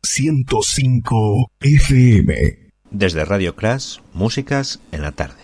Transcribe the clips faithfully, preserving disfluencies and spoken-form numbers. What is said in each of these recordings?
ciento cinco F M. Desde Radio Crash, músicas en la tarde.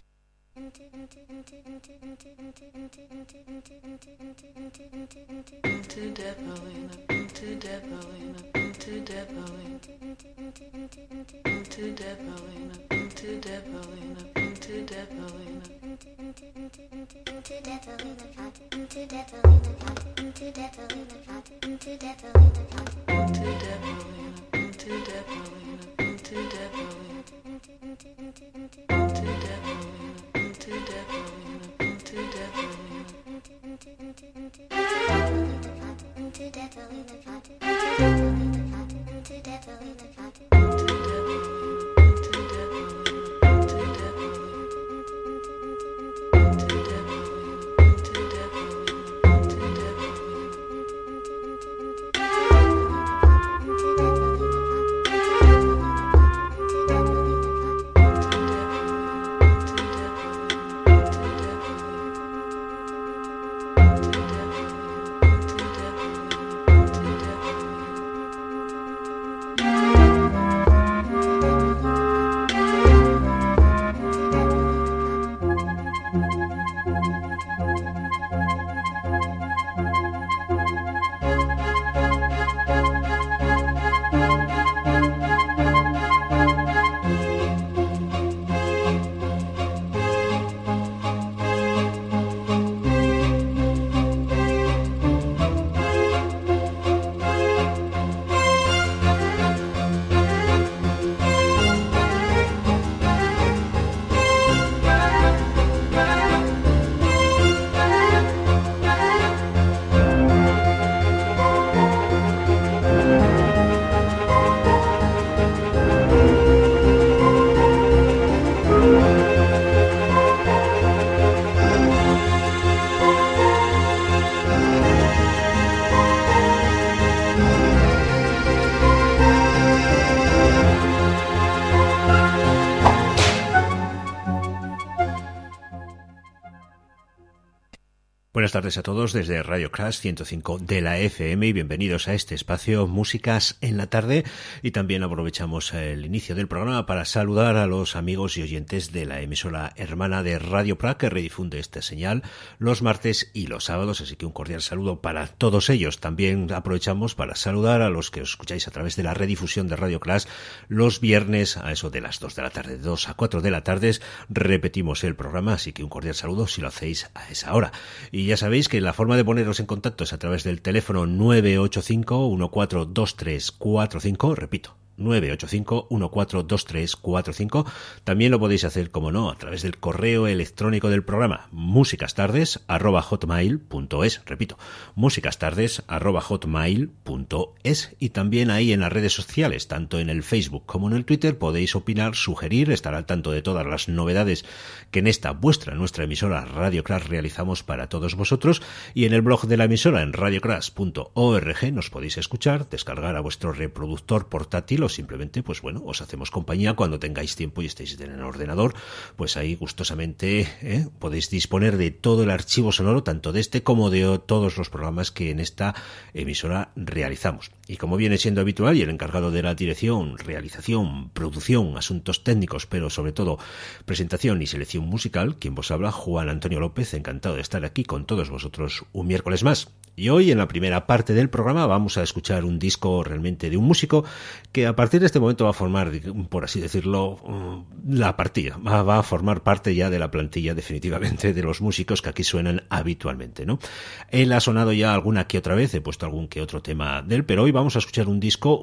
Buenas tardes a todos desde Radio Crash ciento cinco de la F M y bienvenidos a este espacio Músicas en la Tarde, y también aprovechamos el inicio del programa para saludar a los amigos y oyentes de la emisora hermana de Radio Prague que redifunde esta señal los martes y los sábados, así que un cordial saludo para todos ellos. También aprovechamos para saludar a los que os escucháis a través de la redifusión de Radio Crash los viernes a eso de las dos de la tarde, de dos a cuatro de la tarde repetimos el programa, así que un cordial saludo si lo hacéis a esa hora. Y ya sabéis que la forma de poneros en contacto es a través del teléfono nueve ocho cinco, uno cuatro dos tres cuatro cinco, repito, nueve ocho cinco, uno cuatro dos tres cuatro cinco. También lo podéis hacer, como no, a través del correo electrónico del programa, musicastardes arroba hotmail punto es, repito, musicastardes arroba hotmail punto es, y también ahí en las redes sociales, tanto en el Facebook como en el Twitter, podéis opinar, sugerir, estar al tanto de todas las novedades que en esta vuestra, nuestra emisora Radio Crash realizamos para todos vosotros, y en el blog de la emisora en radio crash punto org nos podéis escuchar, descargar a vuestro reproductor portátil o simplemente, pues bueno, os hacemos compañía cuando tengáis tiempo y estéis en el ordenador, pues ahí gustosamente ¿eh? podéis disponer de todo el archivo sonoro, tanto de este como de todos los programas que en esta emisora realizamos. Y como viene siendo habitual, y el encargado de la dirección, realización, producción, asuntos técnicos, pero sobre todo presentación y selección musical, quien vos habla, Juan Antonio López, encantado de estar aquí con todos vosotros un miércoles más. Y hoy, en la primera parte del programa, vamos a escuchar un disco realmente de un músico que a partir de este momento va a formar, por así decirlo, la partida, va, va a formar parte ya de la plantilla definitivamente de los músicos que aquí suenan habitualmente, ¿no? Él ha sonado ya alguna que otra vez, he puesto algún que otro tema de él, pero hoy vamos a escuchar un disco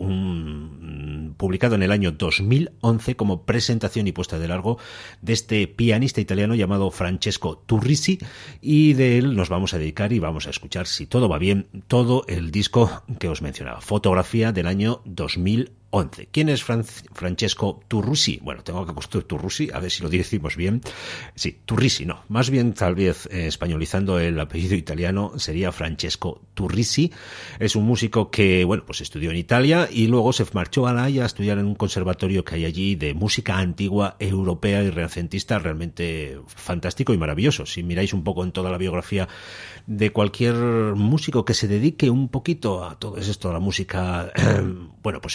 un, publicado en el año dos mil once como presentación y puesta de largo de este pianista italiano llamado Francesco Turrisi, y de él nos vamos a dedicar y vamos a escuchar, si todo va bien, todo el disco que os mencionaba, Fotografía, del año dos mil once. ¿Quién es Fran- Francesco Turrisi? Bueno, tengo que construir Turrisi, a ver si lo decimos bien. Sí, Turrisi, no. Más bien, tal vez, eh, españolizando el apellido italiano, sería Francesco Turrisi. Es un músico que, bueno, pues estudió en Italia y luego se marchó a La Haya a estudiar en un conservatorio que hay allí de música antigua, europea y renacentista, realmente fantástico y maravilloso. Si miráis un poco en toda la biografía de cualquier músico que se dedique un poquito a todo esto, a la música, eh, bueno, pues eso, antigua,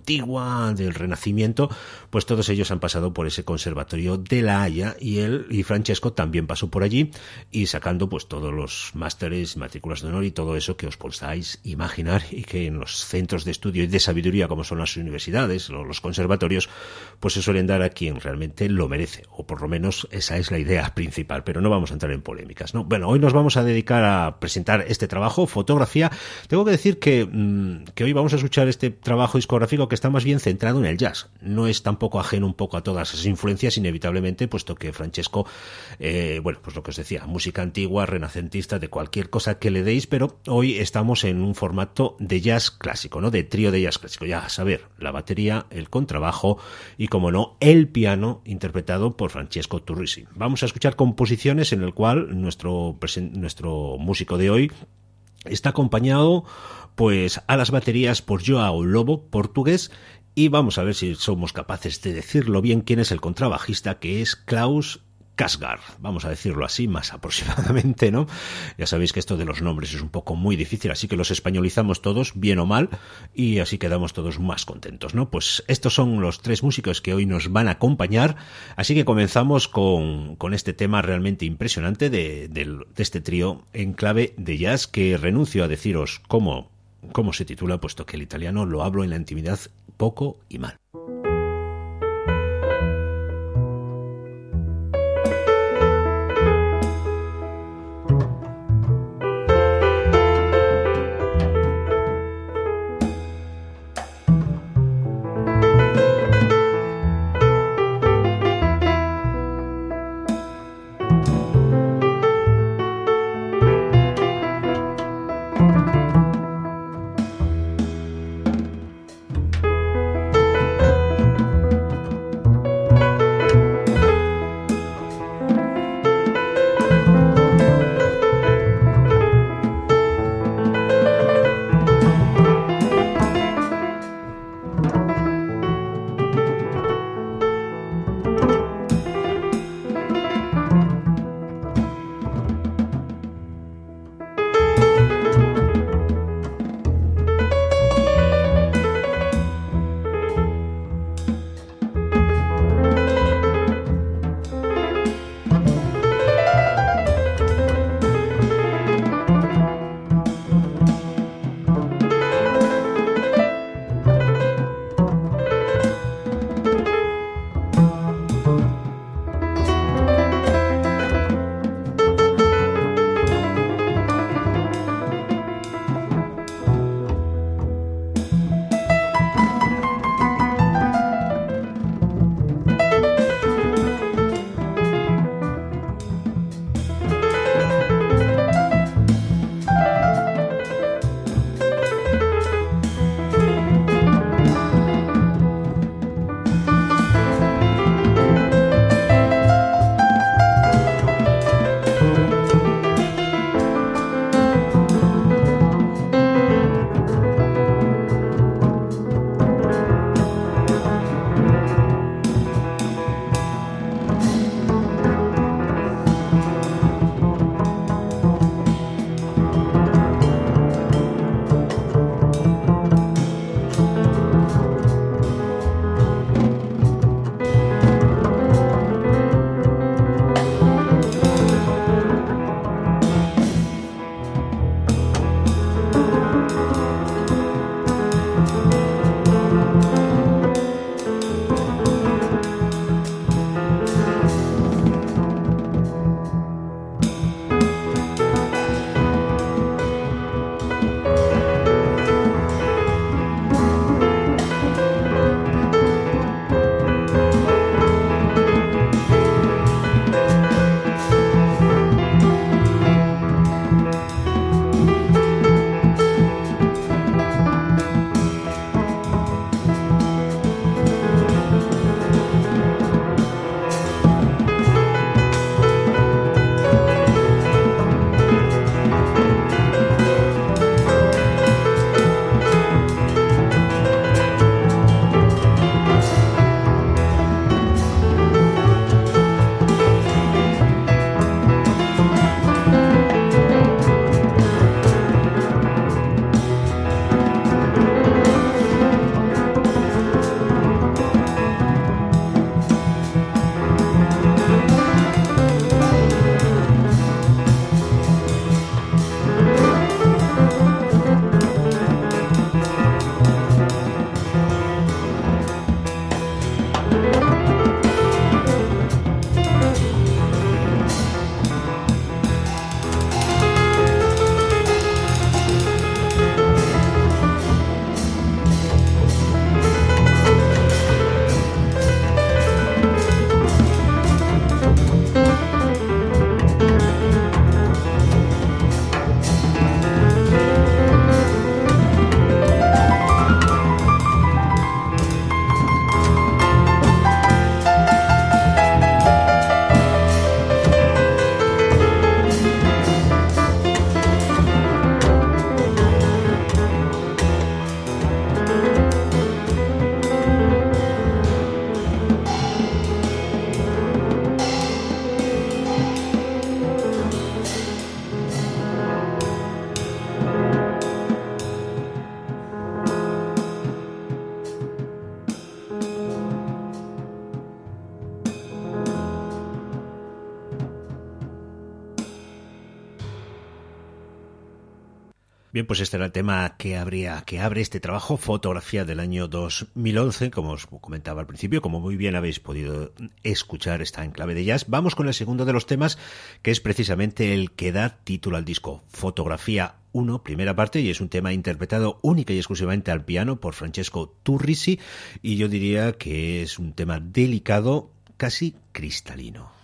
antigua, del Renacimiento, pues todos ellos han pasado por ese conservatorio de La Haya, y él y Francesco también pasó por allí, y sacando pues todos los másteres, matrículas de honor y todo eso que os podáis imaginar, y que en los centros de estudio y de sabiduría como son las universidades o los conservatorios pues se suelen dar a quien realmente lo merece, o por lo menos esa es la idea principal, pero no vamos a entrar en polémicas, ¿no? Bueno, hoy nos vamos a dedicar a presentar este trabajo, Fotografía. Tengo que decir que, mmm, que hoy vamos a escuchar este trabajo discográfico que está más bien centrado en el jazz, no es tampoco ajeno un poco a todas esas influencias inevitablemente, puesto que Francesco eh, bueno, pues lo que os decía, música antigua, renacentista, de cualquier cosa que le deis, pero hoy estamos en un formato de jazz clásico, ¿no? De trío de jazz clásico, ya a saber, la batería, el contrabajo y, como no, el piano interpretado por Francesco Turrisi. Vamos a escuchar composiciones en el cual nuestro, nuestro músico de hoy está acompañado pues a las baterías por Joao Lobo, portugués, y vamos a ver si somos capaces de decirlo bien quién es el contrabajista, que es Klaus Kasgar, vamos a decirlo así, más aproximadamente, ¿no? Ya sabéis que esto de los nombres es un poco muy difícil, así que los españolizamos todos, bien o mal, y así quedamos todos más contentos, ¿no? Pues estos son los tres músicos que hoy nos van a acompañar, así que comenzamos con, con este tema realmente impresionante de, de, de este trío en clave de jazz, que renuncio a deciros cómo, cómo se titula, puesto que el italiano lo hablo en la intimidad poco y mal. Bien, pues este era el tema que habría, que abre este trabajo, fotografía del año dos mil once, como os comentaba al principio, como muy bien habéis podido escuchar, está en clave de jazz. Vamos con el segundo de los temas, que es precisamente el que da título al disco, Fotografía uno, primera parte, y es un tema interpretado única y exclusivamente al piano por Francesco Turrisi, y yo diría que es un tema delicado, casi cristalino.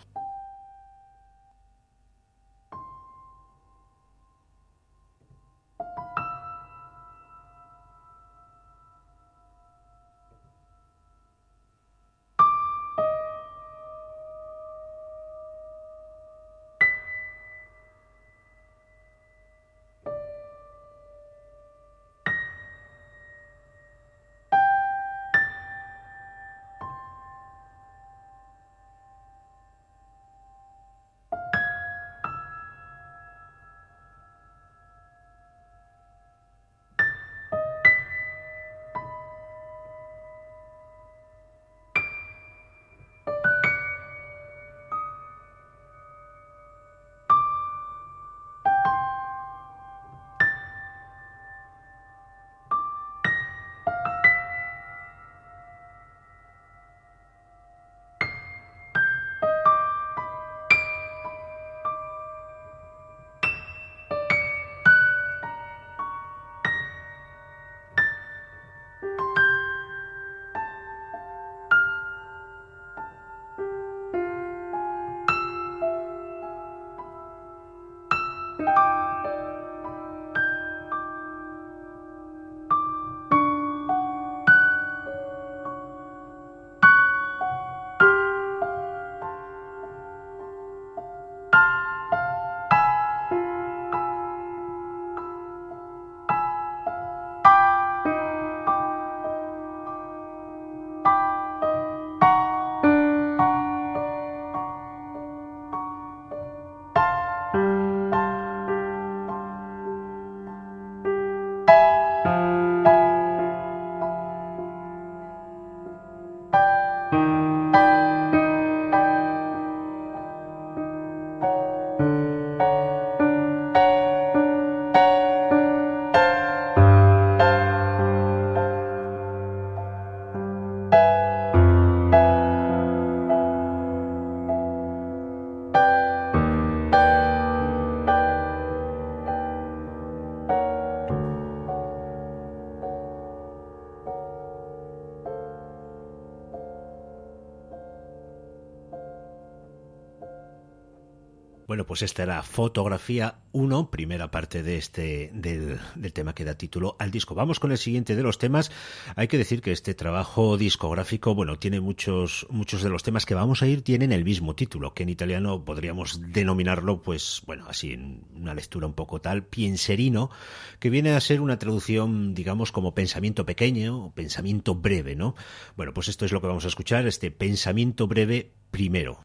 Bueno, pues esta era Fotografía uno, primera parte de este del, del tema que da título al disco. Vamos con el siguiente de los temas. Hay que decir que este trabajo discográfico, bueno, tiene muchos muchos de los temas que vamos a ir tienen el mismo título, que en italiano podríamos denominarlo, pues, bueno, así en una lectura un poco tal, pienserino, que viene a ser una traducción, digamos, como pensamiento pequeño o pensamiento breve, ¿no? Bueno, pues esto es lo que vamos a escuchar, este pensamiento breve primero.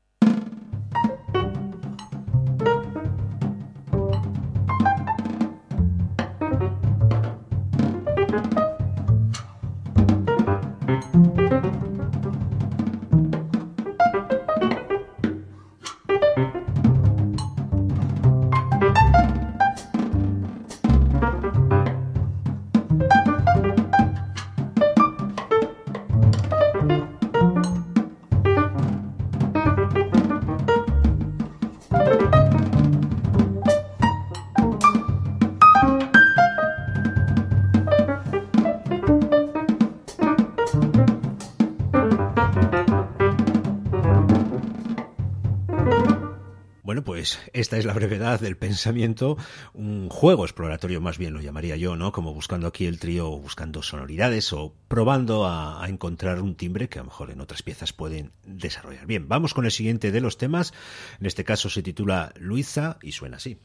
Esta es la brevedad del pensamiento, un juego exploratorio más bien lo llamaría yo, ¿no? Como buscando aquí el trío, buscando sonoridades o probando a, a encontrar un timbre que a lo mejor en otras piezas pueden desarrollar. Bien, vamos con el siguiente de los temas. En este caso se titula Luisa y suena así.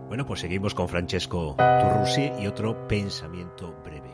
Bueno, pues seguimos con Francesco Turrusi y otro pensamiento breve.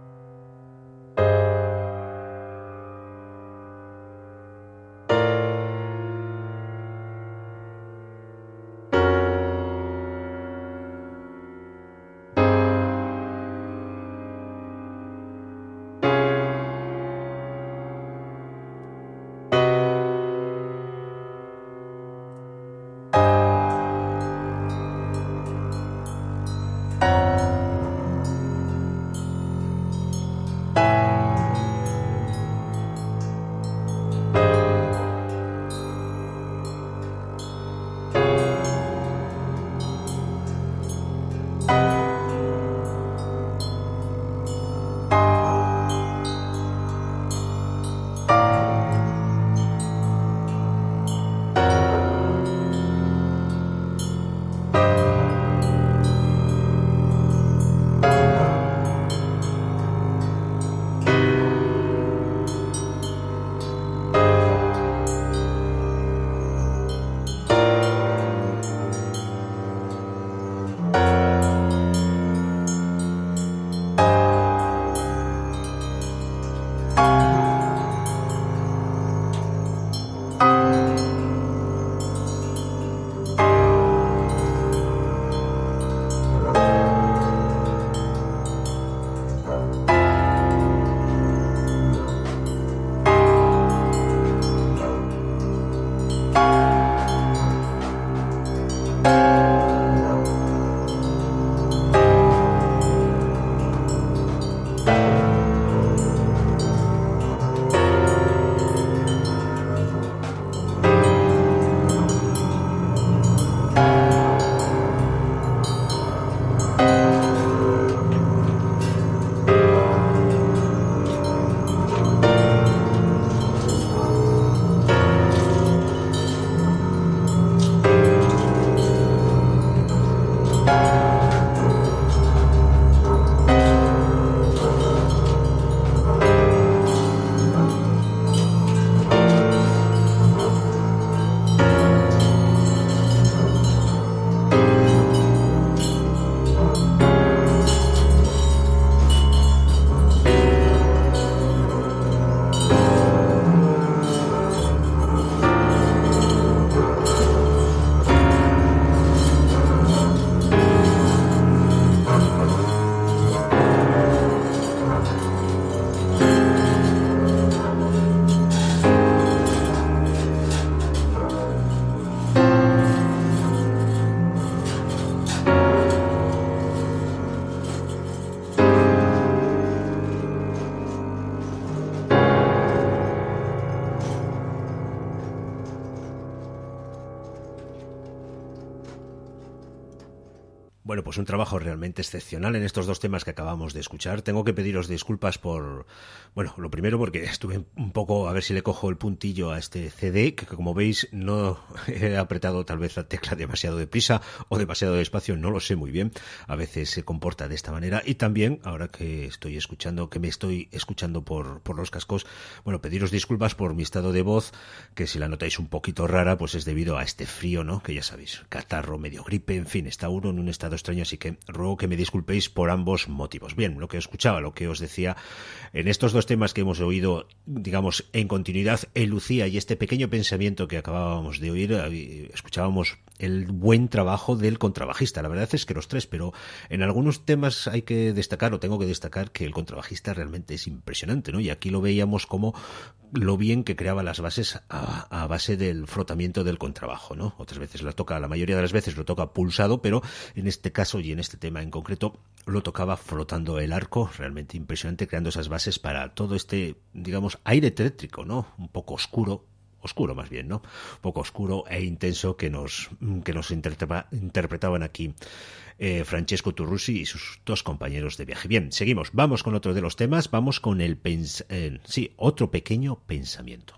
Bueno, pues un trabajo realmente excepcional en estos dos temas que acabamos de escuchar. Tengo que pediros disculpas por, bueno, lo primero porque estuve un poco a ver si le cojo el puntillo a este C D, que como veis no he apretado tal vez la tecla demasiado deprisa o demasiado despacio, no lo sé muy bien. A veces se comporta de esta manera. Y también, ahora que estoy escuchando, que me estoy escuchando por, por los cascos, bueno, pediros disculpas por mi estado de voz, que si la notáis un poquito rara, pues es debido a este frío, ¿no? Que ya sabéis, catarro, medio gripe, en fin, está uno en un estado extraño, así que ruego que me disculpéis por ambos motivos. Bien, lo que escuchaba, lo que os decía, en estos dos temas que hemos oído, digamos, en continuidad, en Lucía y este pequeño pensamiento que acabábamos de oír, escuchábamos el buen trabajo del contrabajista. La verdad es que los tres, pero en algunos temas hay que destacar, o tengo que destacar, que el contrabajista realmente es impresionante, ¿no? Y aquí lo veíamos como lo bien que creaba las bases a, a base del frotamiento del contrabajo, ¿no? Otras veces la toca, la mayoría de las veces lo toca pulsado, pero en este caso y en este tema en concreto lo tocaba frotando el arco, realmente impresionante, creando esas bases para todo este, digamos, aire eléctrico, ¿no? Un poco oscuro, oscuro más bien, ¿no? Un poco oscuro e intenso que nos, que nos interpreta, interpretaban aquí eh, Francesco Turrusi y sus dos compañeros de viaje. Bien, seguimos, vamos con otro de los temas, vamos con el, pens eh, sí, otro pequeño pensamiento.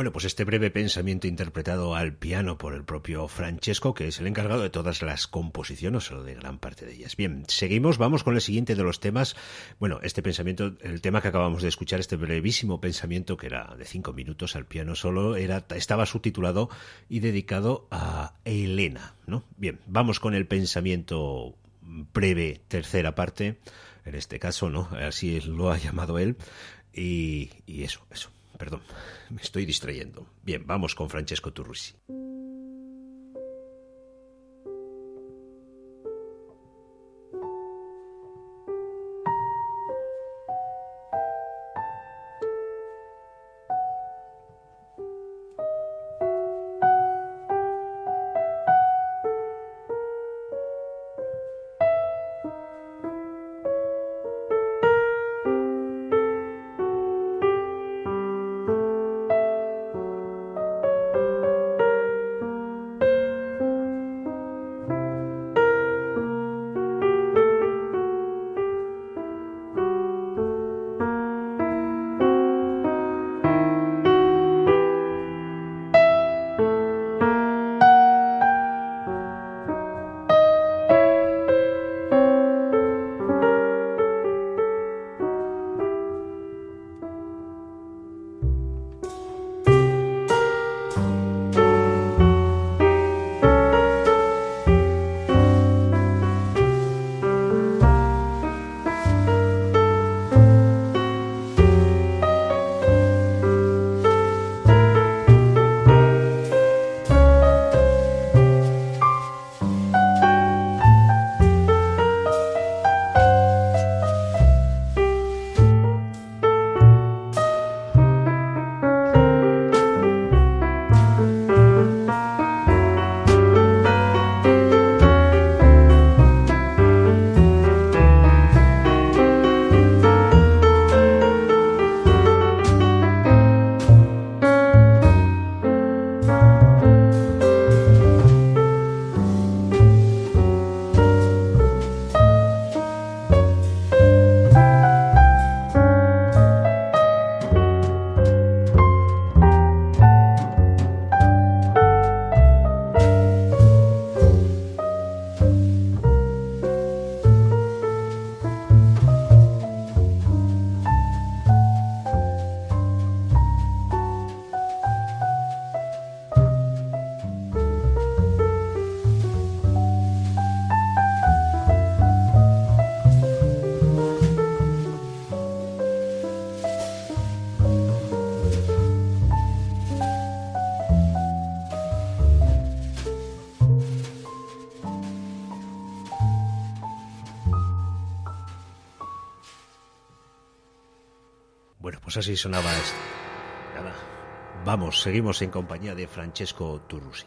Bueno, pues este breve pensamiento interpretado al piano por el propio Francesco, que es el encargado de todas las composiciones o de gran parte de ellas. Bien, seguimos, vamos con el siguiente de los temas. Bueno, este pensamiento, el tema que acabamos de escuchar, este brevísimo pensamiento que era de cinco minutos al piano solo, era, estaba subtitulado y dedicado a Elena, ¿no? Bien, vamos con el pensamiento breve, tercera parte, en este caso, ¿no? Así lo ha llamado él, y, y eso, eso. Perdón, me estoy distrayendo. Bien, vamos con Francesco Turrusi. Bueno, pues así sonaba esto. Nada. Vamos, seguimos en compañía de Francesco Turrusi.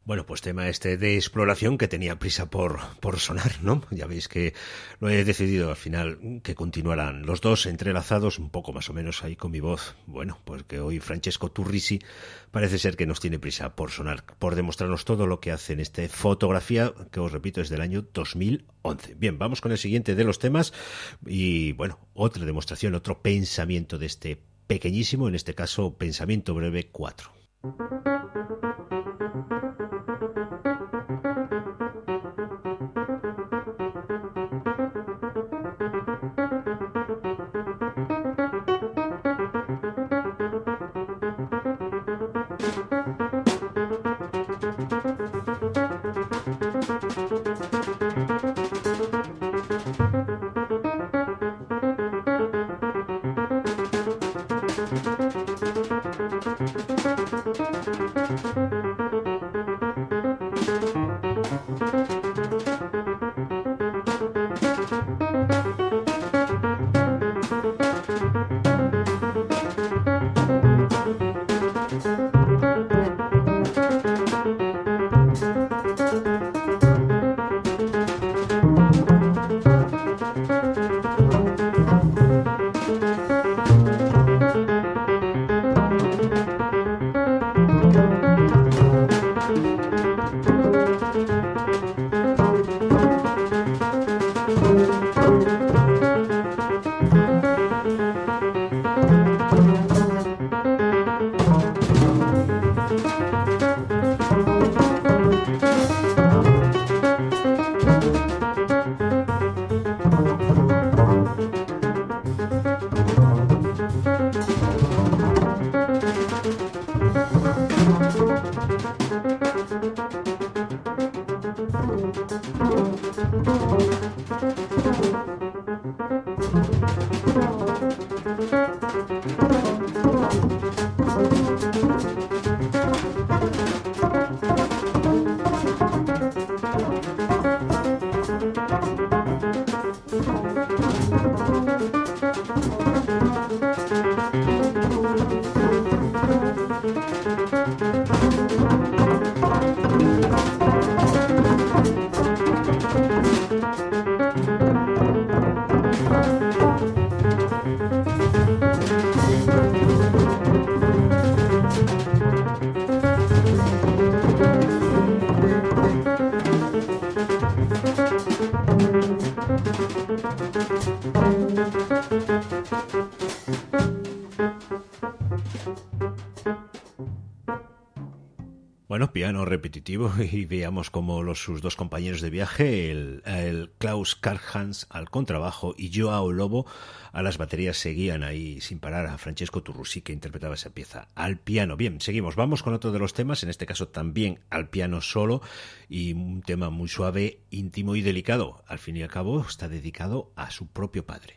Bueno, pues tema este de exploración que tenía prisa por, por sonar, ¿no? Ya veis que lo he decidido al final que continuarán los dos entrelazados, un poco más o menos ahí con mi voz. Bueno, pues que hoy Francesco Turrisi parece ser que nos tiene prisa por sonar, por demostrarnos todo lo que hace en esta fotografía, que os repito es del año dos mil once. Bien, vamos con el siguiente de los temas y bueno, otra demostración, otro pensamiento de este pequeñísimo, en este caso Pensamiento Breve cuatro. Bueno, piano repetitivo y veíamos como los, sus dos compañeros de viaje, el, el Klaus Karlhans al contrabajo y Joao Lobo a las baterías, seguían ahí sin parar a Francesco Turrisi, que interpretaba esa pieza al piano. Bien, seguimos, vamos con otro de los temas, en este caso también al piano solo, y un tema muy suave, íntimo y delicado. Al fin y al cabo está dedicado a su propio padre.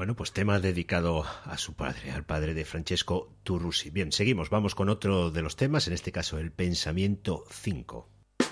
Bueno, pues tema dedicado a su padre, al padre de Francesco Turrusi. Bien, seguimos, vamos con otro de los temas, en este caso el pensamiento cinco.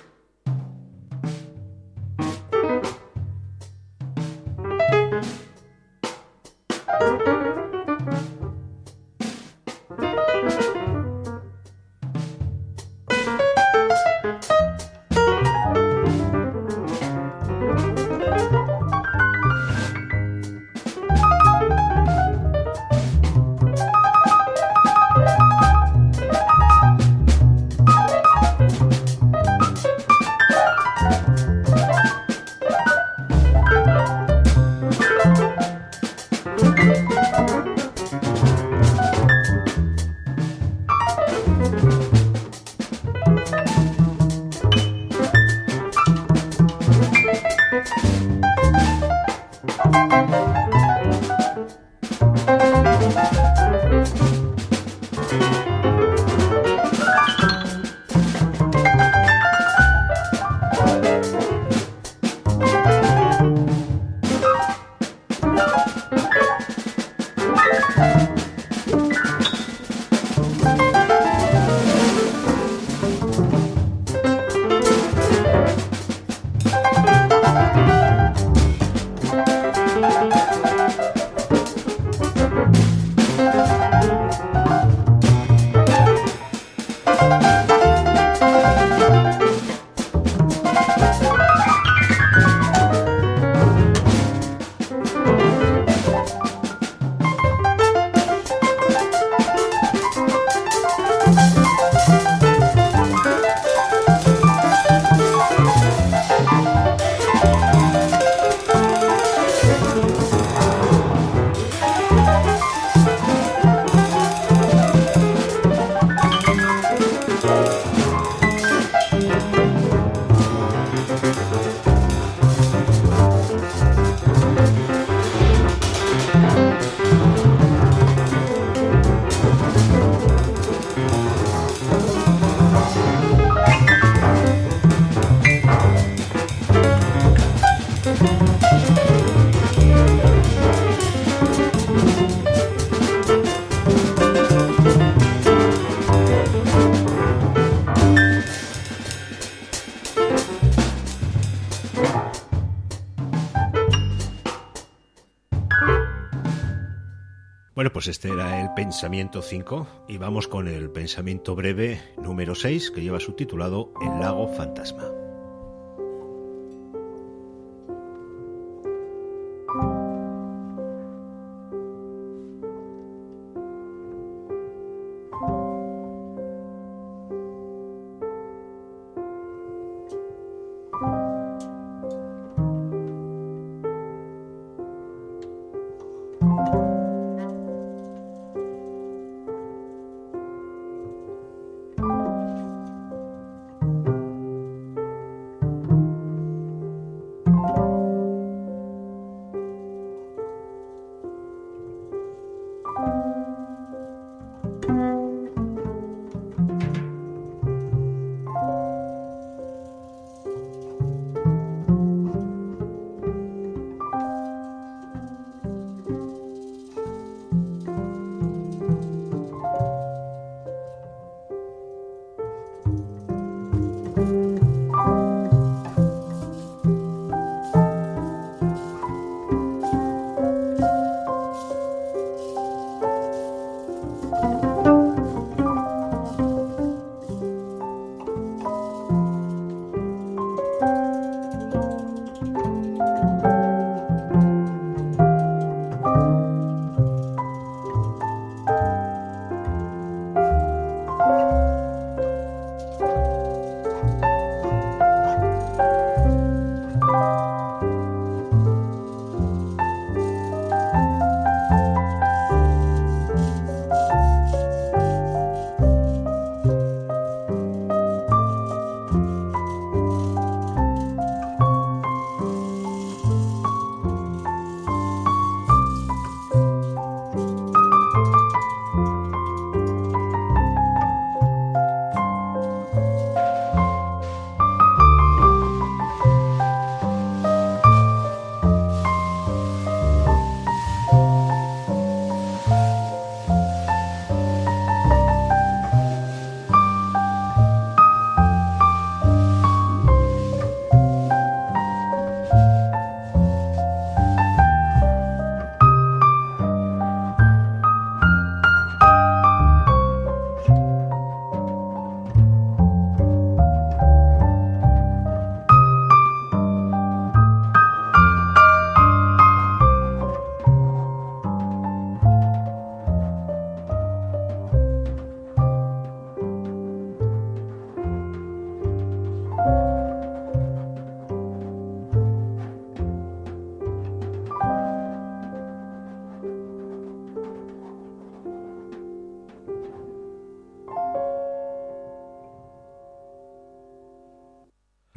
Bueno, pues este era el pensamiento cinco y vamos con el pensamiento breve número seis, que lleva subtitulado El lago fantasma.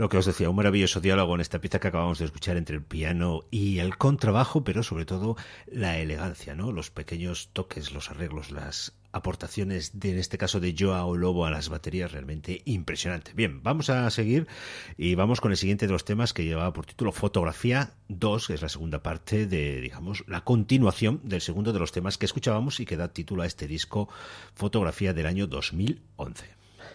Lo que os decía, un maravilloso diálogo en esta pieza que acabamos de escuchar entre el piano y el contrabajo, pero sobre todo la elegancia, ¿no? Los pequeños toques, los arreglos, las aportaciones de, en este caso, de Joao Lobo a las baterías, realmente impresionante. Bien, vamos a seguir y vamos con el siguiente de los temas que llevaba por título Fotografía dos, que es la segunda parte de, digamos, la continuación del segundo de los temas que escuchábamos y que da título a este disco Fotografía del año dos mil once.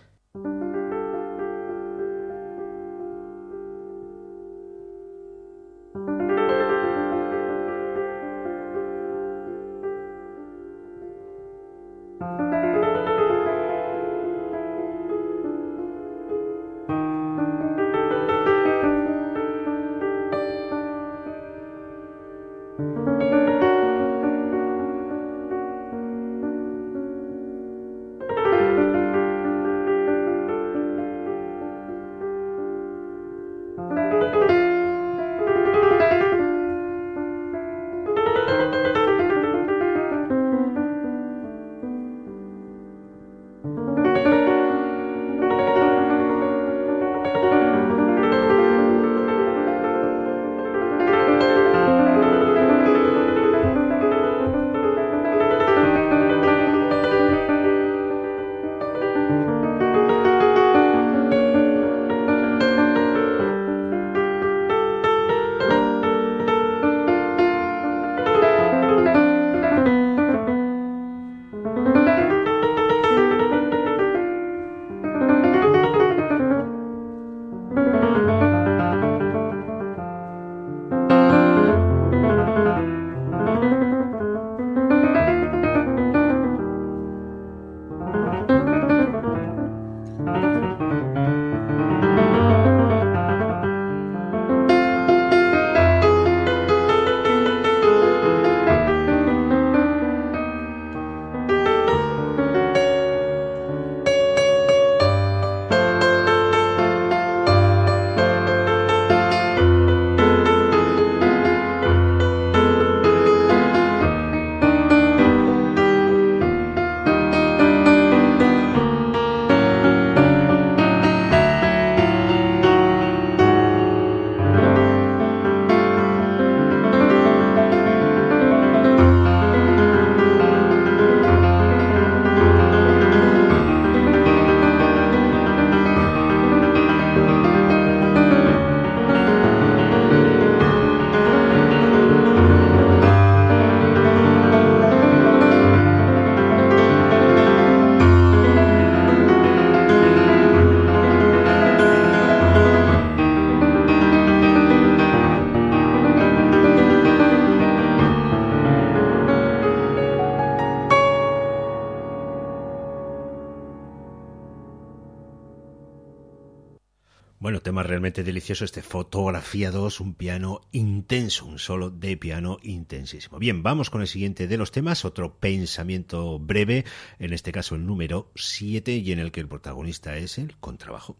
Bueno, tema realmente delicioso este Fotografía dos, un piano intenso, un solo de piano intensísimo. Bien, vamos con el siguiente de los temas, otro pensamiento breve, en este caso el número siete, y en el que el protagonista es el contrabajo.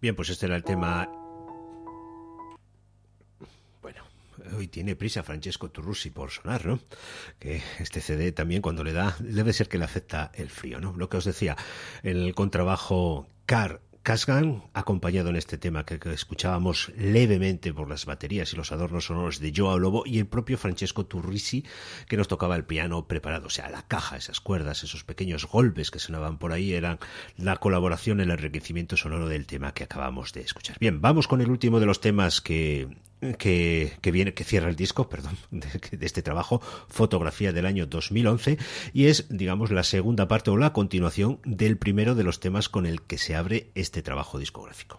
Bien, pues este era el tema. Bueno, hoy tiene prisa Francesco Turrusi por sonar, ¿no? Que este C D también cuando le da, debe ser que le afecta el frío, ¿no? Lo que os decía, el contrabajo Carl Casgan, acompañado en este tema que, que escuchábamos levemente por las baterías y los adornos sonoros de Joao Lobo, y el propio Francesco Turrisi, que nos tocaba el piano preparado, o sea, la caja, esas cuerdas, esos pequeños golpes que sonaban por ahí, eran la colaboración, el enriquecimiento sonoro del tema que acabamos de escuchar. Bien, vamos con el último de los temas que... Que, que viene, que cierra el disco, perdón, de, de este trabajo, Fotografía del año dos mil once, y es, digamos, la segunda parte o la continuación del primero de los temas con el que se abre este trabajo discográfico.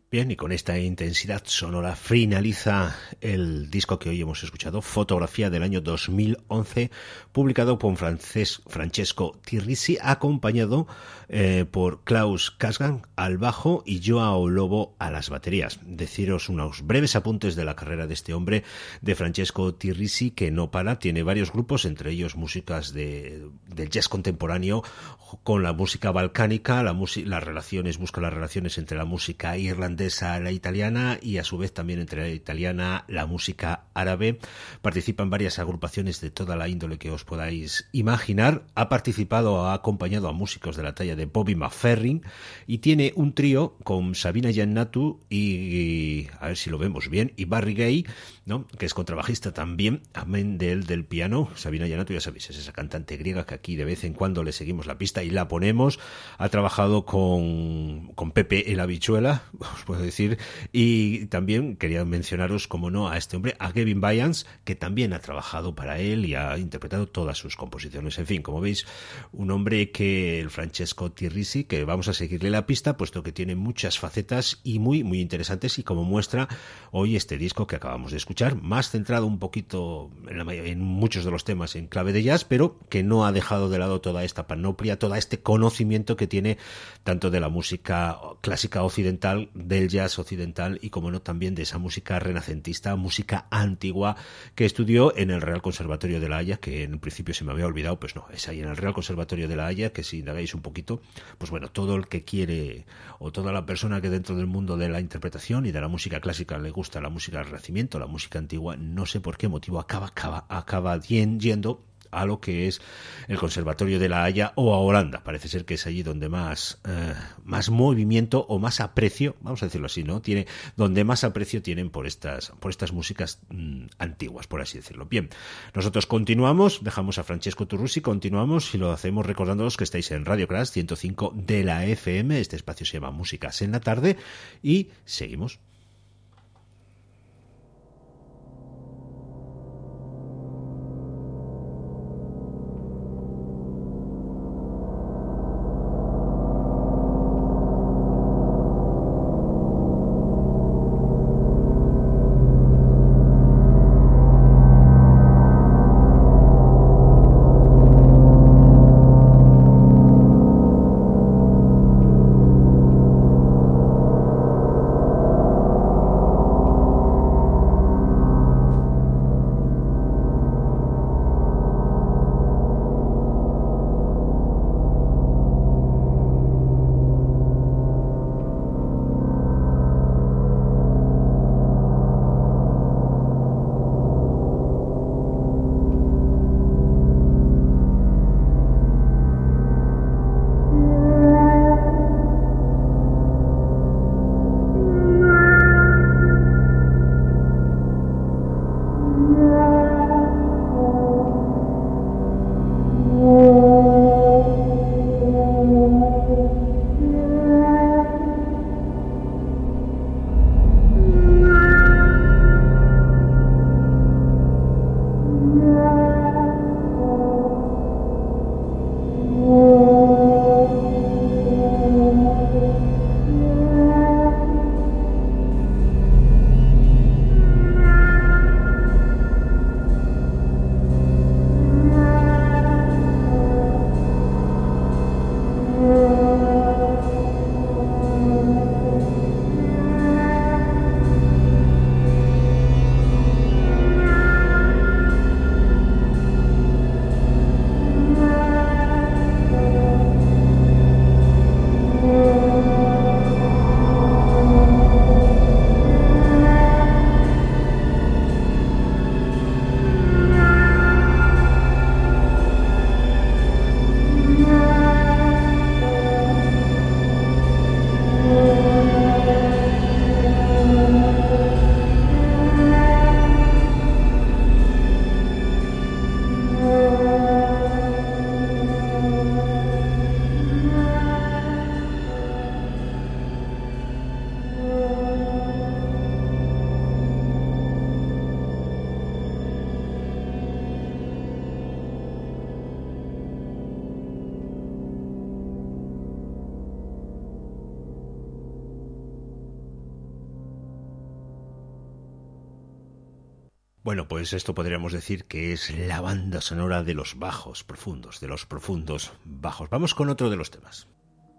Bien, y con esta intensidad sonora finaliza el disco que hoy hemos escuchado, Fotografía, del año dos mil once, publicado por Frances, Francesco Tirrisi, acompañado eh, por Klaus Kasgan al bajo y Joao Lobo a las baterías. Deciros unos breves apuntes de la carrera de este hombre, de Francesco Tirrisi, que no para, tiene varios grupos, entre ellos músicas de, del jazz contemporáneo con la música balcánica, la las relaciones, busca las relaciones entre la música irlandesa, la italiana y a su vez también entre la italiana, la música árabe. Participa en varias agrupaciones de toda la índole que os podáis imaginar. Ha participado, ha acompañado a músicos de la talla de Bobby McFerrin y tiene un trío con Sabina Giannatu y, y a ver si lo vemos bien, y Barry Gay, ¿no?, que es contrabajista también, amén de él del piano. Sabina Giannatu, ya sabéis, es esa cantante griega que aquí de vez en cuando le seguimos la pista y la ponemos. Ha trabajado con, con Pepe el Habichuela, os puedo decir, y también quería mencionaros, como no, a este hombre, a Gavin Byans, que también ha trabajado para él y ha interpretado todas sus composiciones. En fin, como veis, un hombre que el Francesco Tirrisi, que vamos a seguirle la pista, puesto que tiene muchas facetas y muy, muy interesantes, y como muestra hoy este disco que acabamos de escuchar, más centrado un poquito en, la, en muchos de los temas en clave de jazz, pero que no ha dejado de lado toda esta panoplia, todo este conocimiento que tiene tanto de la música clásica occidental, del jazz occidental y, como no, también de esa música renacentista, música antigua, que estudió en el Real Conservatorio de La Haya, que en principio se me había olvidado. Pues no, es ahí en el Real Conservatorio de La Haya, que si indagáis un poquito, pues bueno, todo el que quiere, o toda la persona que dentro del mundo de la interpretación y de la música clásica le gusta la música del Renacimiento, la música antigua, no sé por qué motivo acaba, acaba, acaba yendo a lo que es el Conservatorio de La Haya o a Holanda. Parece ser que es allí donde más, eh, más movimiento o más aprecio, vamos a decirlo así, ¿no? Tiene, donde más aprecio tienen por estas, por estas músicas mmm, antiguas, por así decirlo. Bien, nosotros continuamos, dejamos a Francesco Tirrisi, continuamos y lo hacemos recordándoos que estáis en Radio Crash ciento cinco de la F M. Este espacio se llama Músicas en la Tarde y seguimos. Bueno, pues esto podríamos decir que es la banda sonora de los bajos profundos, de los profundos bajos. Vamos con otro de los temas.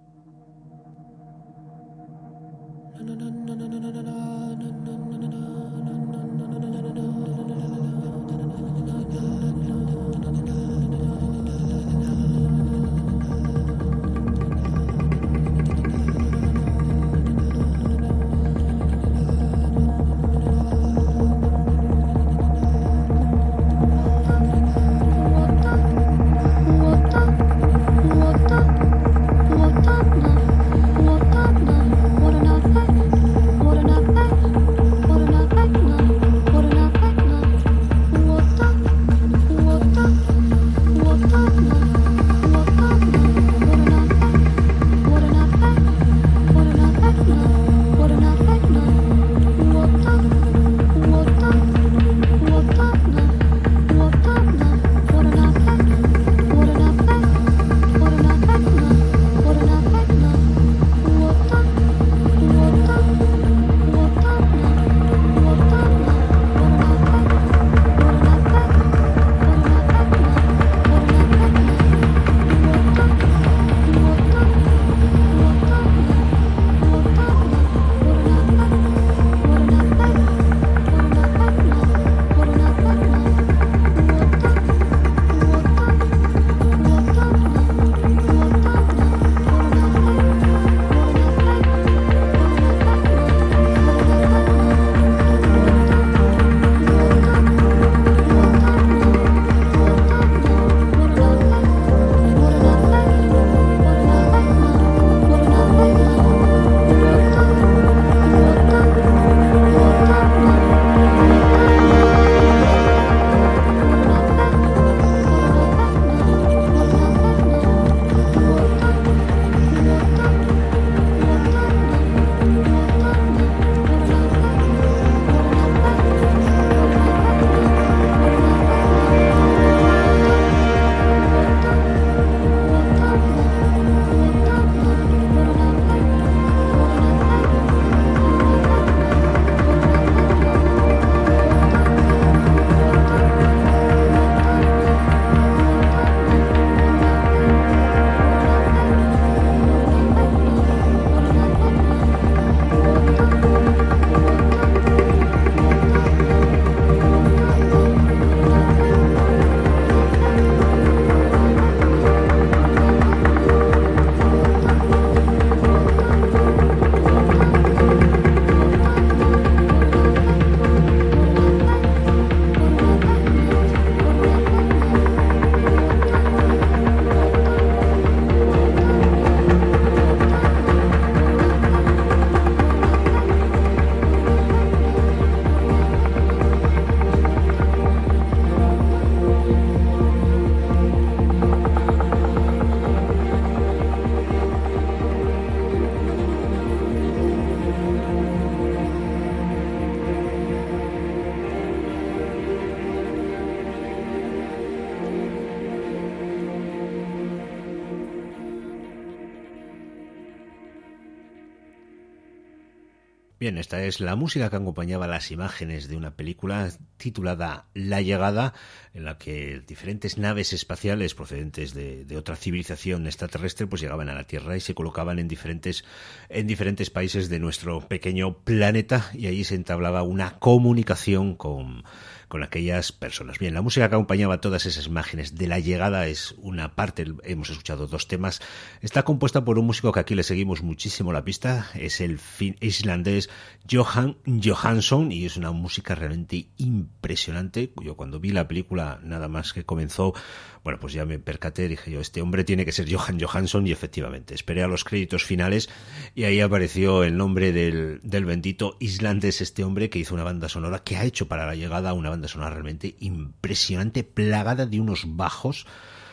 Bien, esta es la música que acompañaba las imágenes de una película titulada La Llegada, en la que diferentes naves espaciales procedentes de, de otra civilización extraterrestre pues llegaban a la Tierra y se colocaban en diferentes, en diferentes países de nuestro pequeño planeta, y allí se entablaba una comunicación con, con aquellas personas. Bien, la música que acompañaba todas esas imágenes de La Llegada es una parte, hemos escuchado dos temas, está compuesta por un músico que aquí le seguimos muchísimo la pista, es el fin, islandés Jóhann Jóhannsson, y es una música realmente impresionante. Yo cuando vi la película, nada más que comenzó, bueno, pues ya me percaté, dije yo, este hombre tiene que ser Jóhann Jóhannsson, y efectivamente, esperé a los créditos finales y ahí apareció el nombre del, del bendito islandés, este hombre que hizo una banda sonora, que ha hecho para La Llegada una banda sonora realmente impresionante, plagada de unos bajos,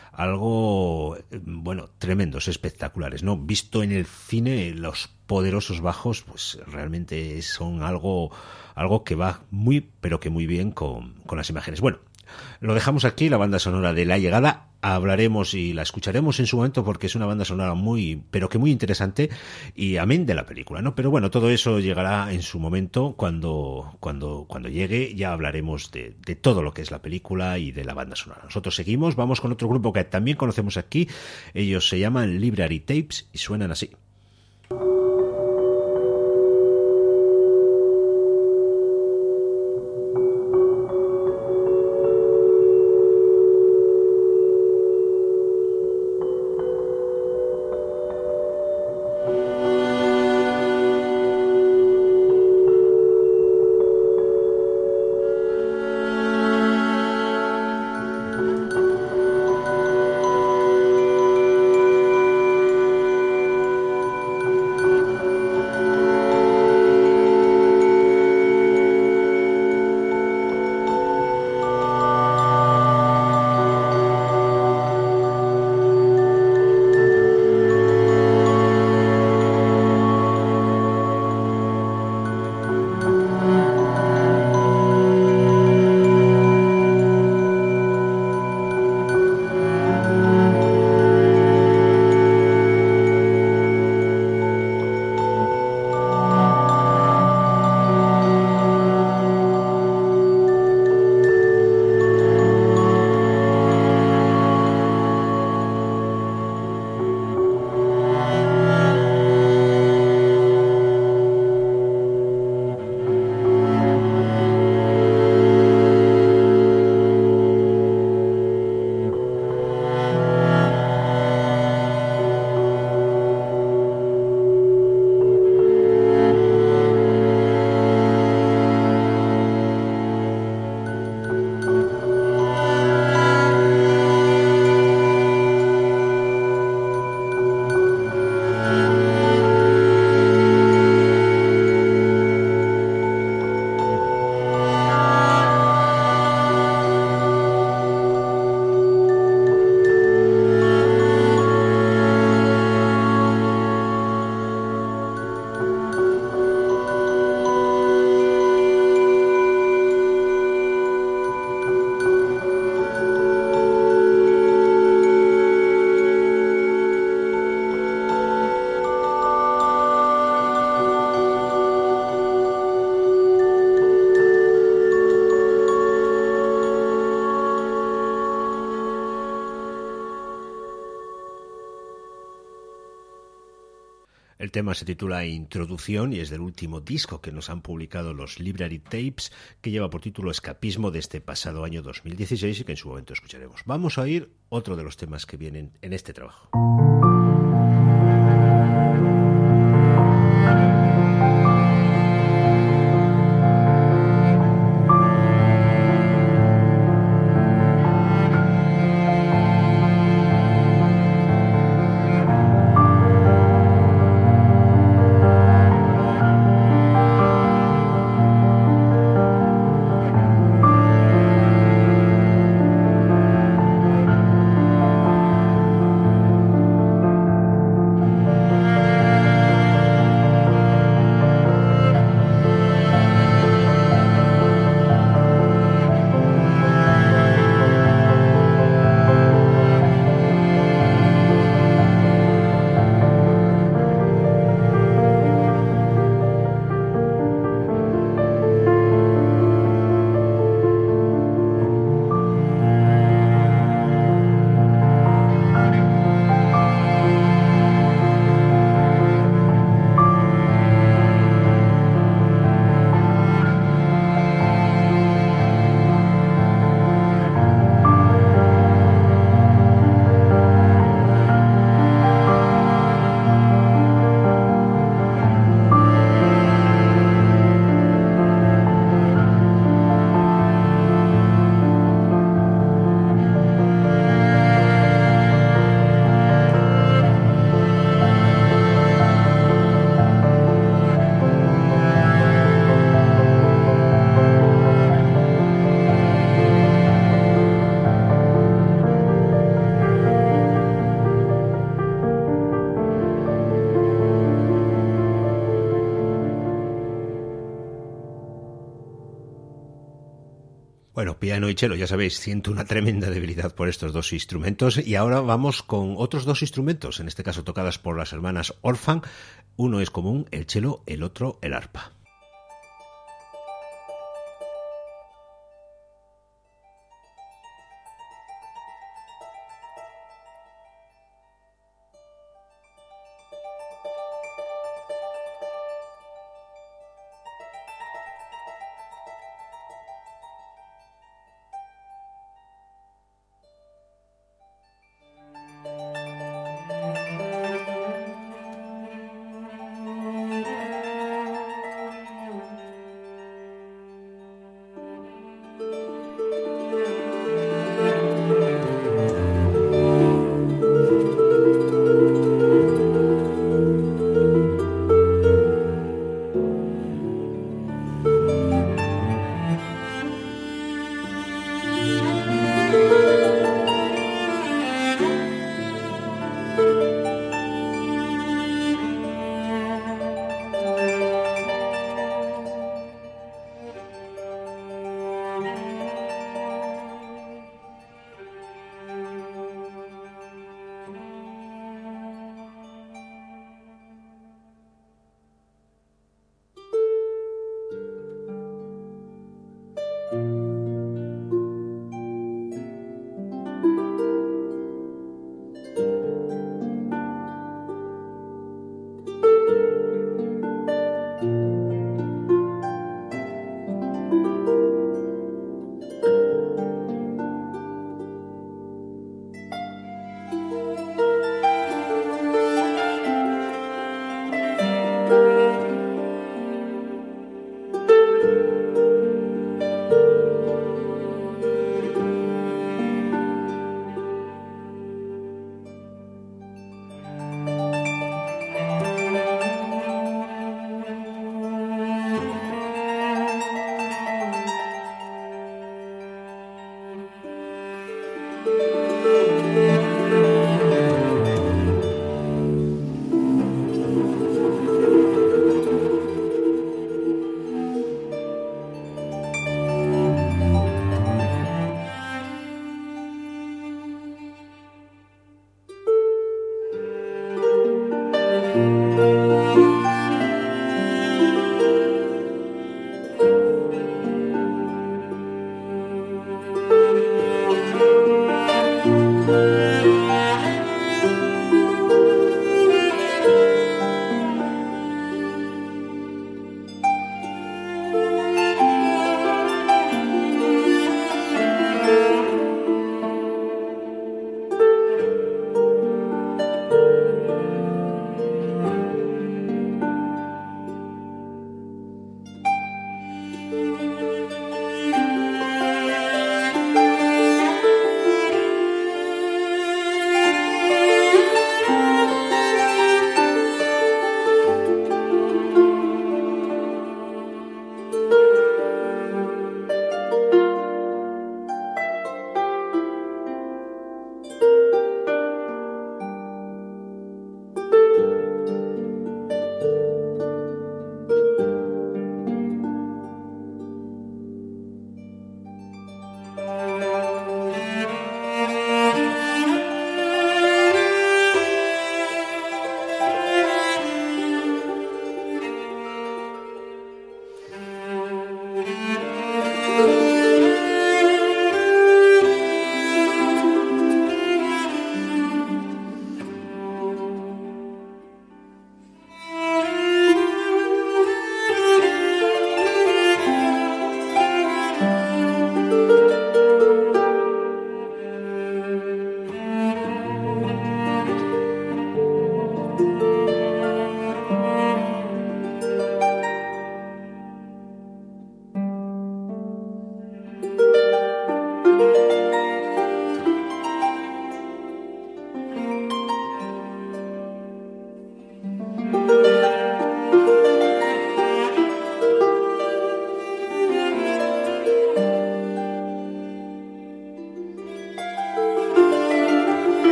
algo, bueno, tremendos, espectaculares, ¿no? Visto en el cine, los poderosos bajos, pues realmente son algo, algo que va muy, pero que muy bien con, con las imágenes. Bueno, Lo dejamos aquí, la banda sonora de La Llegada. Hablaremos y la escucharemos en su momento porque es una banda sonora muy, pero que muy interesante, y amén de la película, ¿no? Pero bueno, todo eso llegará en su momento cuando, cuando, cuando llegue. Ya hablaremos de, de todo lo que es la película y de la banda sonora. Nosotros seguimos, vamos con otro grupo que también conocemos aquí. Ellos se llaman Library Tapes y suenan así. El tema se titula Introducción y es del último disco que nos han publicado los Library Tapes, que lleva por título Escapismo, de este pasado año dos mil dieciséis y que en su momento escucharemos. Vamos a oír otro de los temas que vienen en este trabajo. Bueno, piano y cello, ya sabéis, siento una tremenda debilidad por estos dos instrumentos y ahora vamos con otros dos instrumentos, en este caso tocadas por las hermanas Orphan. Uno es común, el cello, el otro el arpa.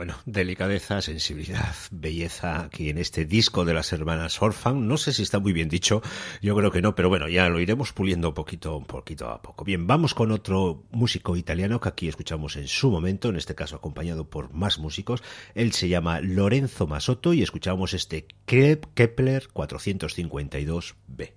Bueno, delicadeza, sensibilidad, belleza aquí en este disco de las hermanas Orphan. No sé si está muy bien dicho, yo creo que no, pero bueno, ya lo iremos puliendo poquito, poquito a poco. Bien, vamos con otro músico italiano que aquí escuchamos en su momento, en este caso acompañado por más músicos. Él se llama Lorenzo Masotto y escuchamos este Kepler cuatrocientos cincuenta y dos be.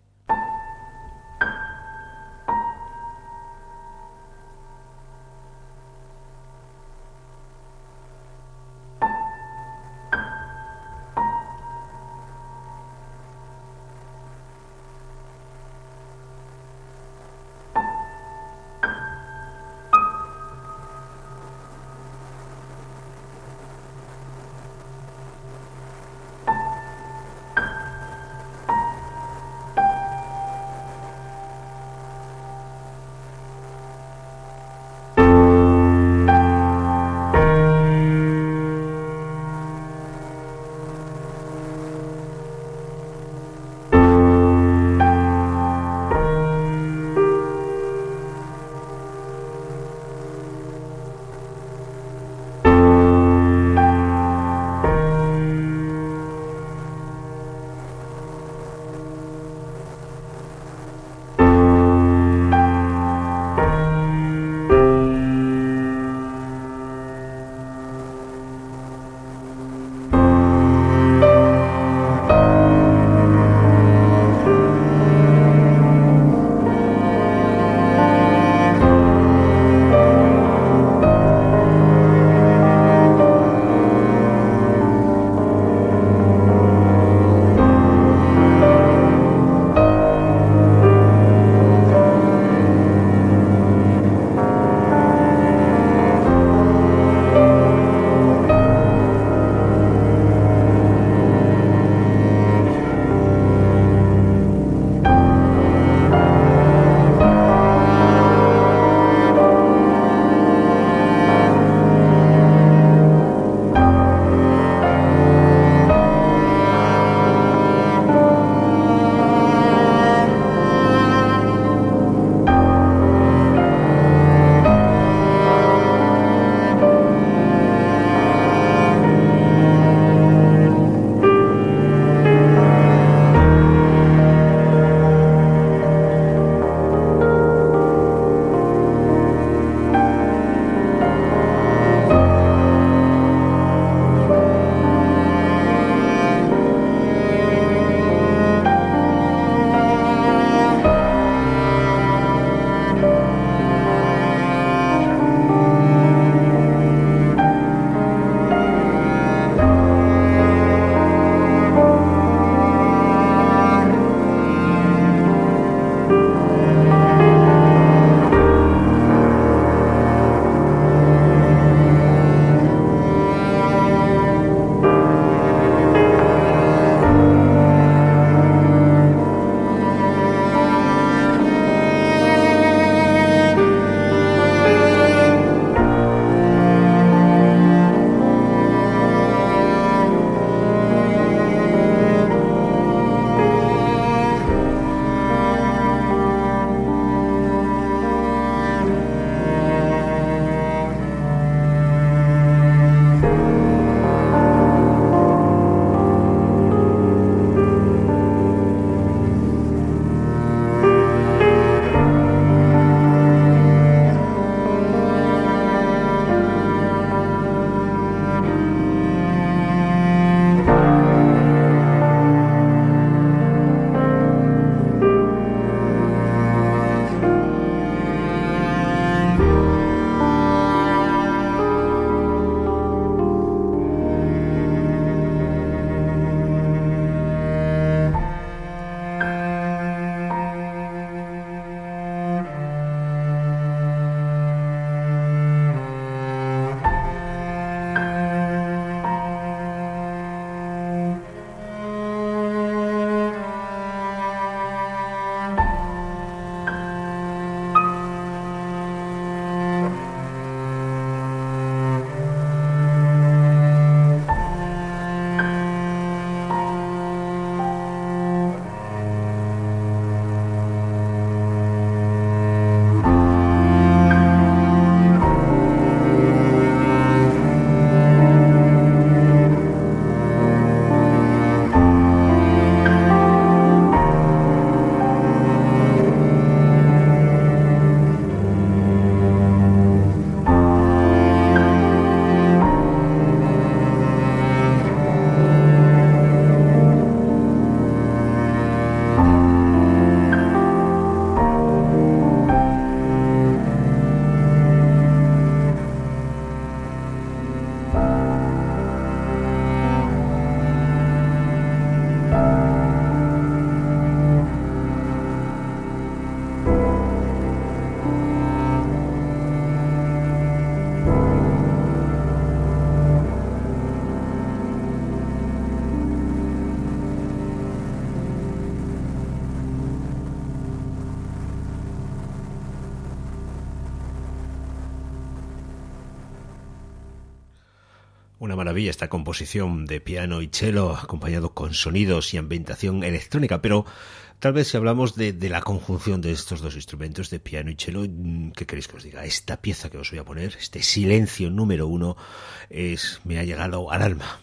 Una maravilla esta composición de piano y cello acompañado con sonidos y ambientación electrónica, pero tal vez si hablamos de, de la conjunción de estos dos instrumentos, de piano y cello, ¿qué queréis que os diga? Esta pieza que os voy a poner, este silencio número uno, es, me ha llegado al alma.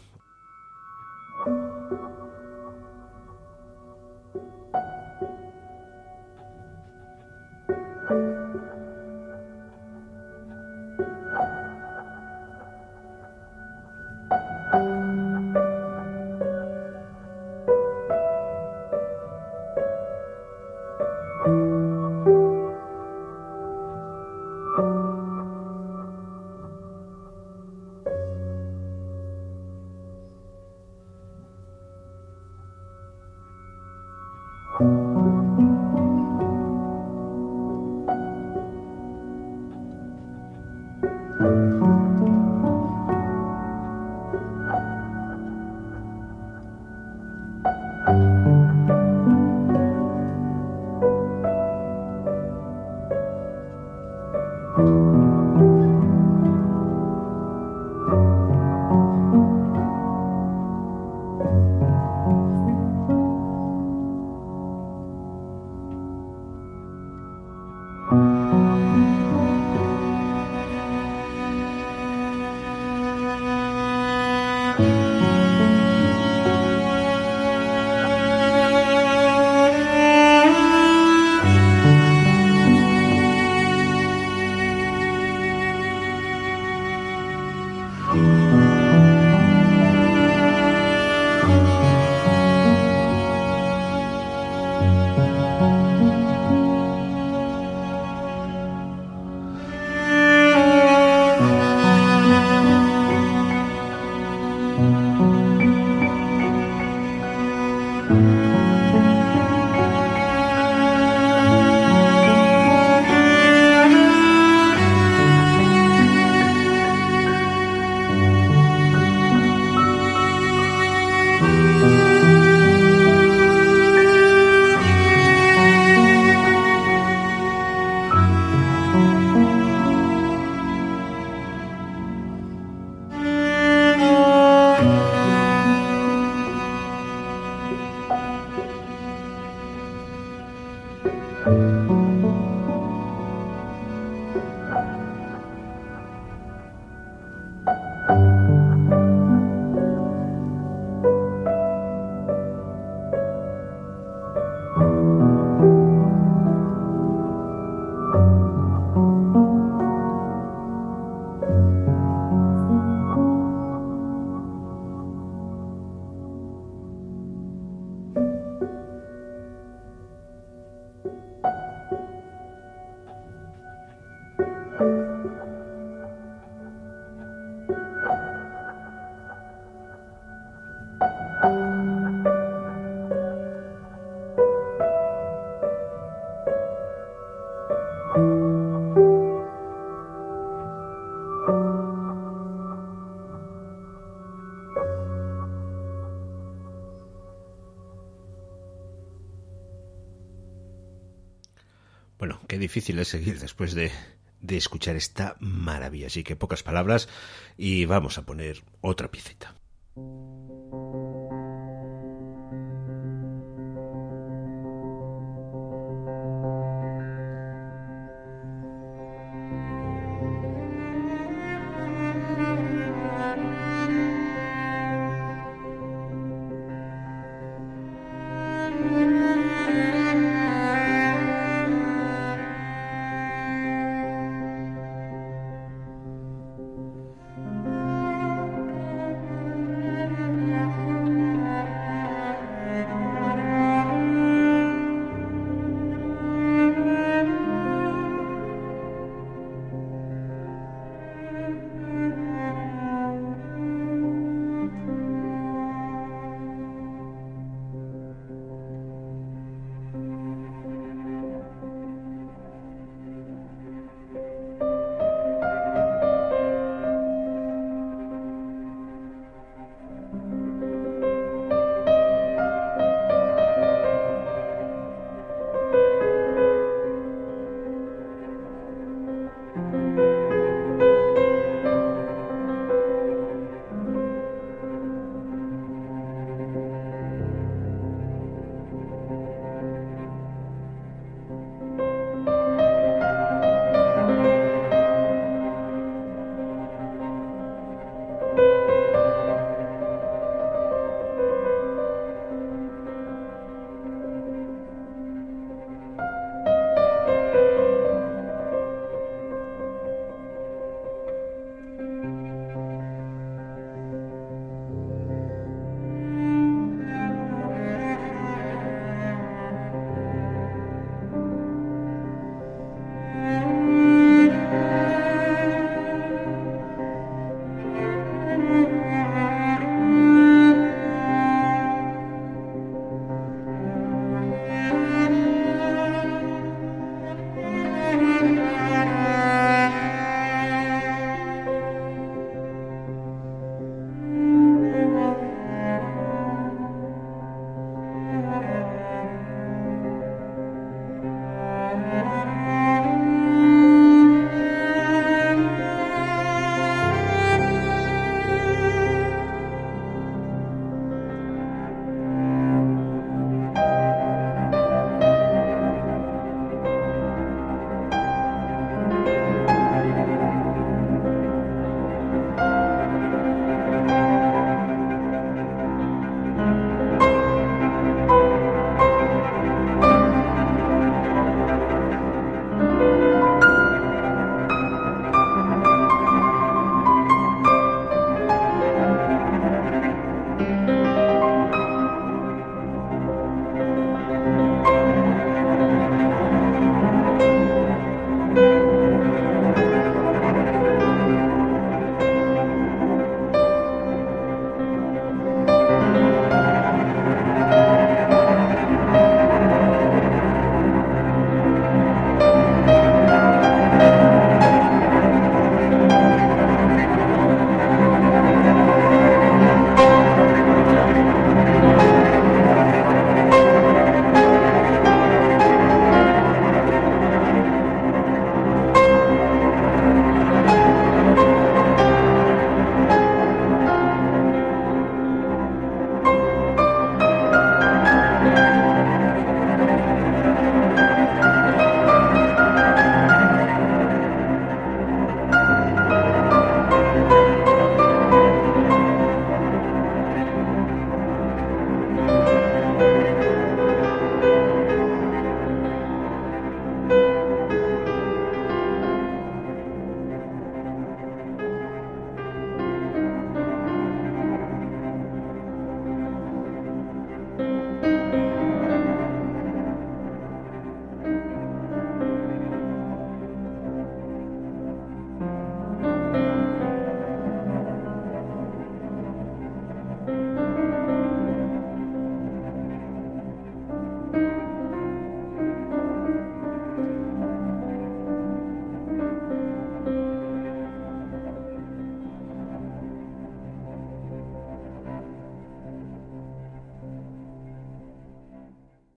Bueno, qué difícil es seguir después de, de escuchar esta maravilla. Así que pocas palabras y vamos a poner otra piecita.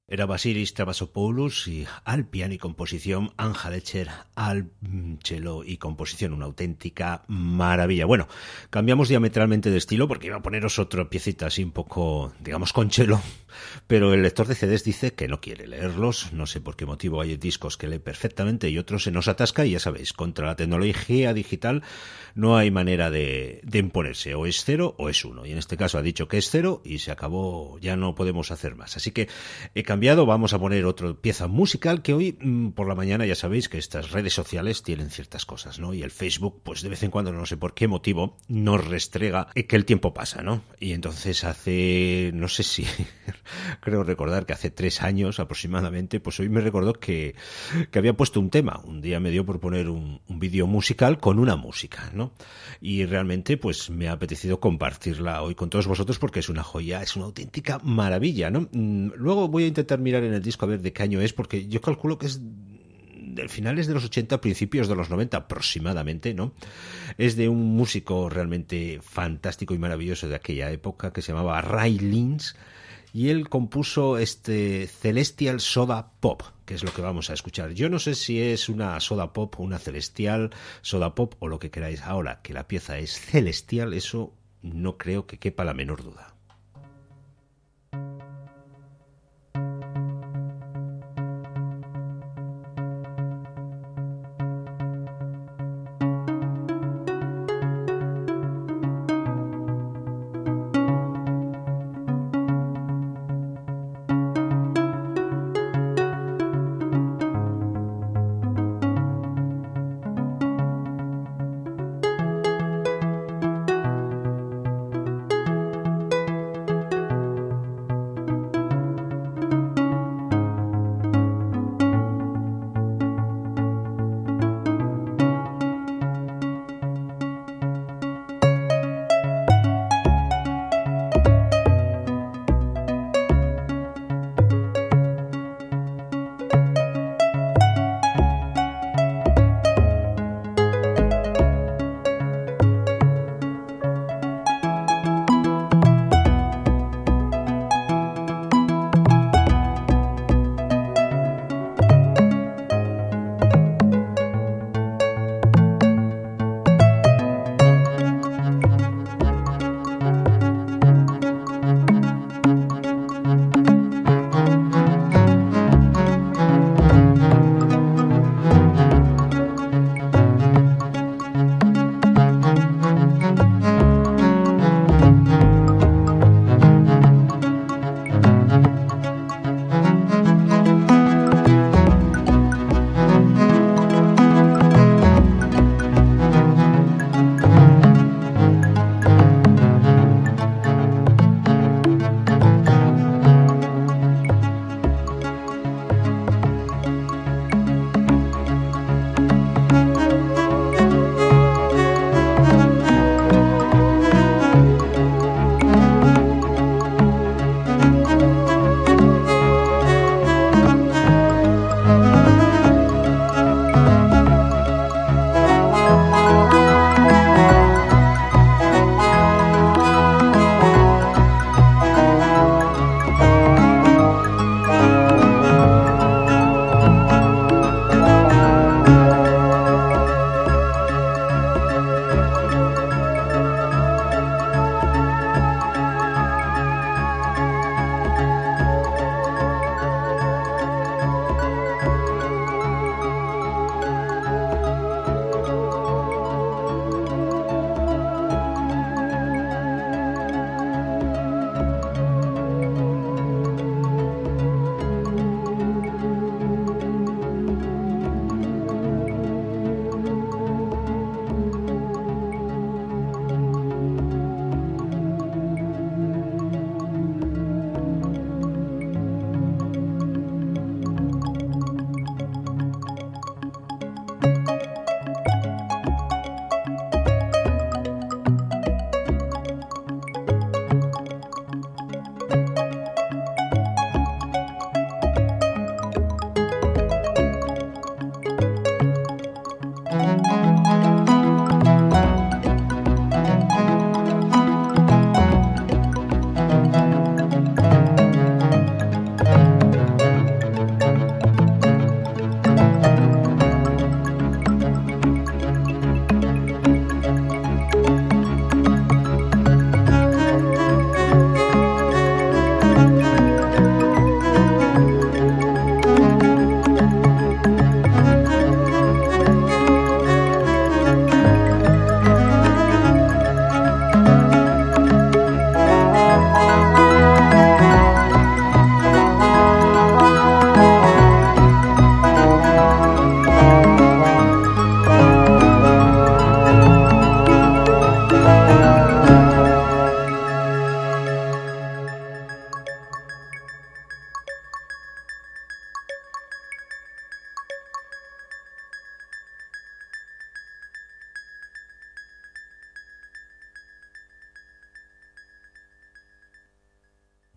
Era Vasilis Travasopoulos y al piano y composición, Anja Lecher al cello y composición, una auténtica maravilla. Bueno, cambiamos diametralmente de estilo porque iba a poneros otra piecita así un poco, digamos, con cello, pero el lector de C Ds dice que no quiere leerlos, no sé por qué motivo. Hay discos que lee perfectamente y otros se nos atasca y ya sabéis, contra la tecnología digital no hay manera de, de imponerse, o es cero o es uno, y en este caso ha dicho que es cero y se acabó, ya no podemos hacer más. Así que he cambiado, vamos a poner otra pieza musical que hoy mmm, por la mañana ya sabéis que estas redes sociales tienen ciertas cosas, ¿no? Y el Facebook, pues de vez en cuando, no sé por qué motivo, nos restrega que el tiempo pasa, ¿no? Y entonces hace, no sé si, creo recordar que hace tres años aproximadamente, pues hoy me recordó que, que había puesto un tema. Un día me dio por poner un, un vídeo musical con una música, ¿no? Y realmente pues me ha apetecido compartirla hoy con todos vosotros porque es una joya, es una auténtica maravilla, ¿no? Luego voy a intentar mirar en el disco a ver de qué año es, porque yo calculo que es de finales de los ochenta, principios de los noventa aproximadamente, ¿no? Es de un músico realmente fantástico y maravilloso de aquella época que se llamaba Ray Lynch, y él compuso este Celestial Soda Pop, que es lo que vamos a escuchar. Yo no sé si es una soda pop, una celestial soda pop o lo que queráis. Ahora que la pieza es celestial, eso no creo que quepa la menor duda.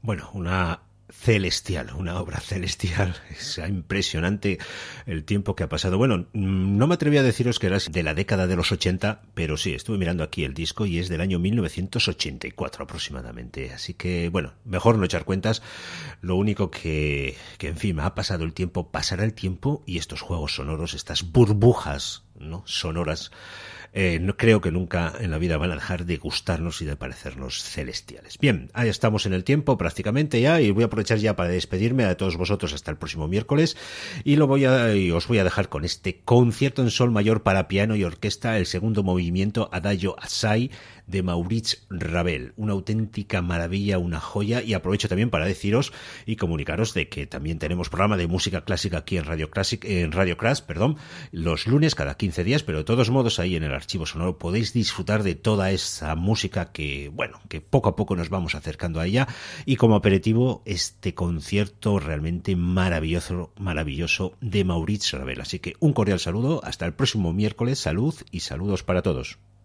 Bueno, una celestial, una obra celestial. Es impresionante el tiempo que ha pasado. Bueno, no me atreví a deciros que era de la década de los ochenta, pero sí, estuve mirando aquí el disco y es del año mil novecientos ochenta y cuatro aproximadamente. Así que, bueno, mejor no echar cuentas. Lo único que, que en fin, ha pasado el tiempo, pasará el tiempo y estos juegos sonoros, estas burbujas, ¿no?, sonoras, Eh, no creo que nunca en la vida van a dejar de gustarnos y de parecernos celestiales. Bien, ahí estamos en el tiempo prácticamente ya y voy a aprovechar ya para despedirme a todos vosotros hasta el próximo miércoles y lo voy a y os voy a dejar con este concierto en sol mayor para piano y orquesta, el segundo movimiento Adagio Assai de Maurice Ravel, una auténtica maravilla, una joya. Y aprovecho también para deciros y comunicaros de que también tenemos programa de música clásica aquí en Radio Classic, en Radio Crash, perdón, los lunes cada quince días, pero de todos modos ahí en el archivo sonoro podéis disfrutar de toda esa música que, bueno, que poco a poco nos vamos acercando a ella, y como aperitivo este concierto realmente maravilloso, maravilloso de Maurice Ravel. Así que un cordial saludo, hasta el próximo miércoles, salud y saludos para todos.